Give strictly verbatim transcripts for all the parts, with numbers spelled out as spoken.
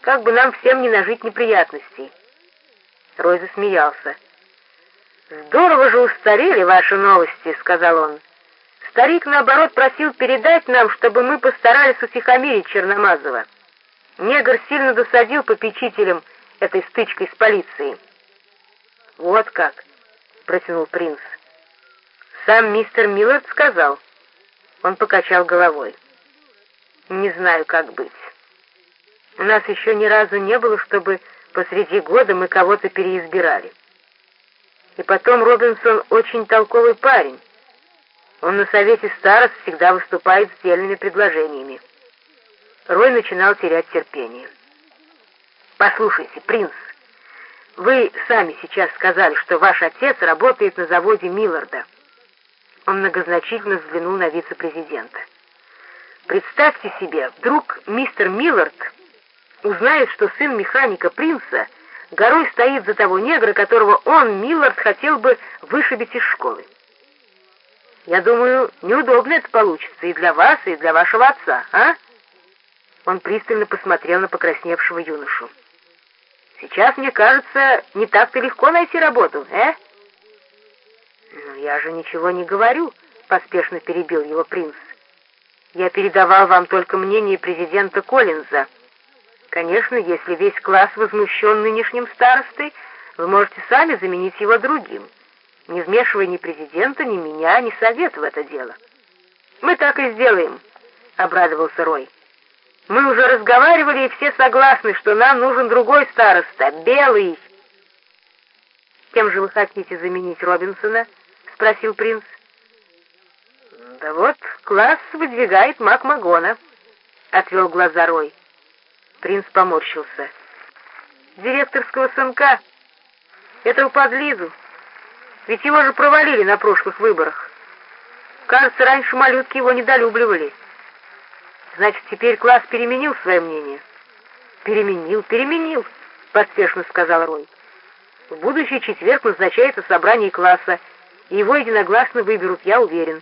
как бы нам всем не нажить неприятностей». Рой засмеялся. «Здорово же устарели ваши новости», — сказал он. «Старик, наоборот, просил передать нам, чтобы мы постарались утихомирить Черномазова. Негр сильно досадил попечителям этой стычкой с полицией». «Вот как», — протянул принц. «Сам мистер Миллард сказал». Он покачал головой. «Не знаю, как быть. У нас еще ни разу не было, чтобы посреди года мы кого-то переизбирали. И потом Робинсон очень толковый парень. Он на совете старост всегда выступает с дельными предложениями». Рой начинал терять терпение. «Послушайте, принц, вы сами сейчас сказали, что ваш отец работает на заводе Милларда». Он многозначительно взглянул на вице-президента. «Представьте себе, вдруг мистер Миллард узнает, что сын механика принца горой стоит за того негра, которого он, Миллард, хотел бы вышибить из школы. Я думаю, неудобно это получится и для вас, и для вашего отца, а?» Он пристально посмотрел на покрасневшего юношу. «Сейчас, мне кажется, не так-то легко найти работу, э?» «Ну, я же ничего не говорю», — поспешно перебил его принц. «Я передавал вам только мнение президента Коллинза. Конечно, если весь класс возмущен нынешним старостой, вы можете сами заменить его другим, не вмешивая ни президента, ни меня, ни совет в это дело». «Мы так и сделаем», — обрадовался Рой. «Мы уже разговаривали, и все согласны, что нам нужен другой староста, белый». «Кем же вы хотите заменить Робинсона?» — спросил принц. «Да вот, класс выдвигает Макмагона», — отвел глаза Рой. Принц поморщился. «Директорского сынка, этого подлизу, ведь его же провалили на прошлых выборах. Кажется, раньше малютки его недолюбливали. Значит, теперь класс переменил свое мнение?» «Переменил, переменил», — поспешно сказал Рой. «В будущий четверг назначается собрание класса, и его единогласно выберут, я уверен».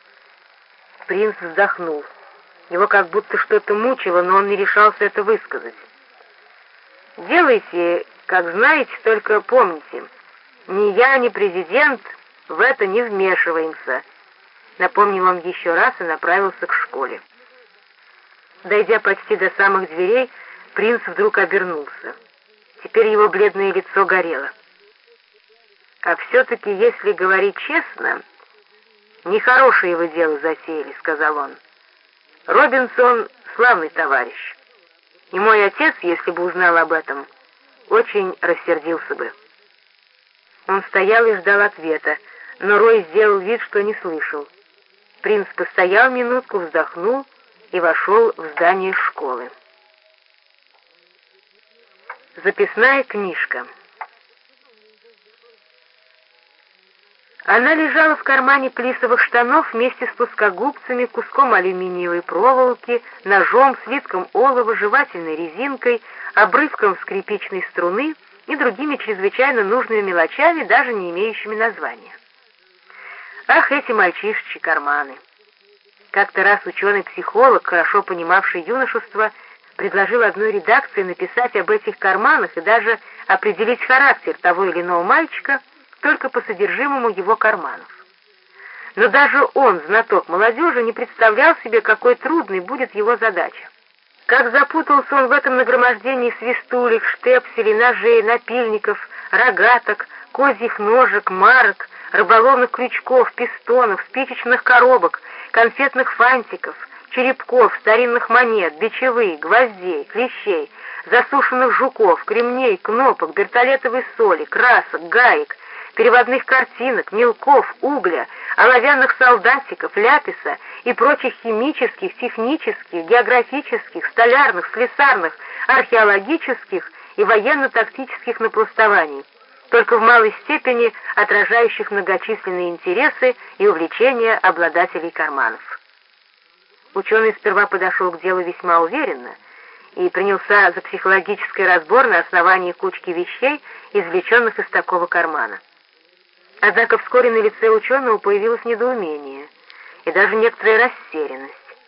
Принц вздохнул. Его как будто что-то мучило, но он не решался это высказать. «Делайте, как знаете, только помните, ни я, ни президент в это не вмешиваемся», — напомнил он еще раз и направился к школе. Дойдя почти до самых дверей, принц вдруг обернулся. Теперь его бледное лицо горело. «А все-таки, если говорить честно, нехорошее вы дело затеяли», — сказал он. «Робинсон — славный товарищ, и мой отец, если бы узнал об этом, очень рассердился бы». Он стоял и ждал ответа, но Рой сделал вид, что не слышал. Принц постоял минутку, вздохнул и вошел в здание школы. Записная книжка. Она лежала в кармане плисовых штанов вместе с плоскогубцами, куском алюминиевой проволоки, ножом, свитком олова, жевательной резинкой, обрывком скрипичной струны и другими чрезвычайно нужными мелочами, даже не имеющими названия. Ах, эти мальчишечьи карманы! Как-то раз ученый-психолог, хорошо понимавший юношество, предложил одной редакции написать об этих карманах и даже определить характер того или иного мальчика только по содержимому его карманов. Но даже он, знаток молодежи, не представлял себе, какой трудной будет его задача. Как запутался он в этом нагромождении свистулек, штепселей, ножей, напильников, рогаток, козьих ножек, марок, рыболовных крючков, пистонов, спичечных коробок, конфетных фантиков, черепков, старинных монет, бичевых, гвоздей, клещей, засушенных жуков, кремней, кнопок, бертолетовой соли, красок, гаек, переводных картинок, мелков, угля, оловянных солдатиков, ляписа и прочих химических, технических, географических, столярных, слесарных, археологических и военно-тактических напластований, только в малой степени отражающих многочисленные интересы и увлечения обладателей карманов. Ученый сперва подошел к делу весьма уверенно и принялся за психологический разбор на основании кучки вещей, извлеченных из такого кармана. Однако вскоре на лице ученого появилось недоумение и даже некоторая растерянность.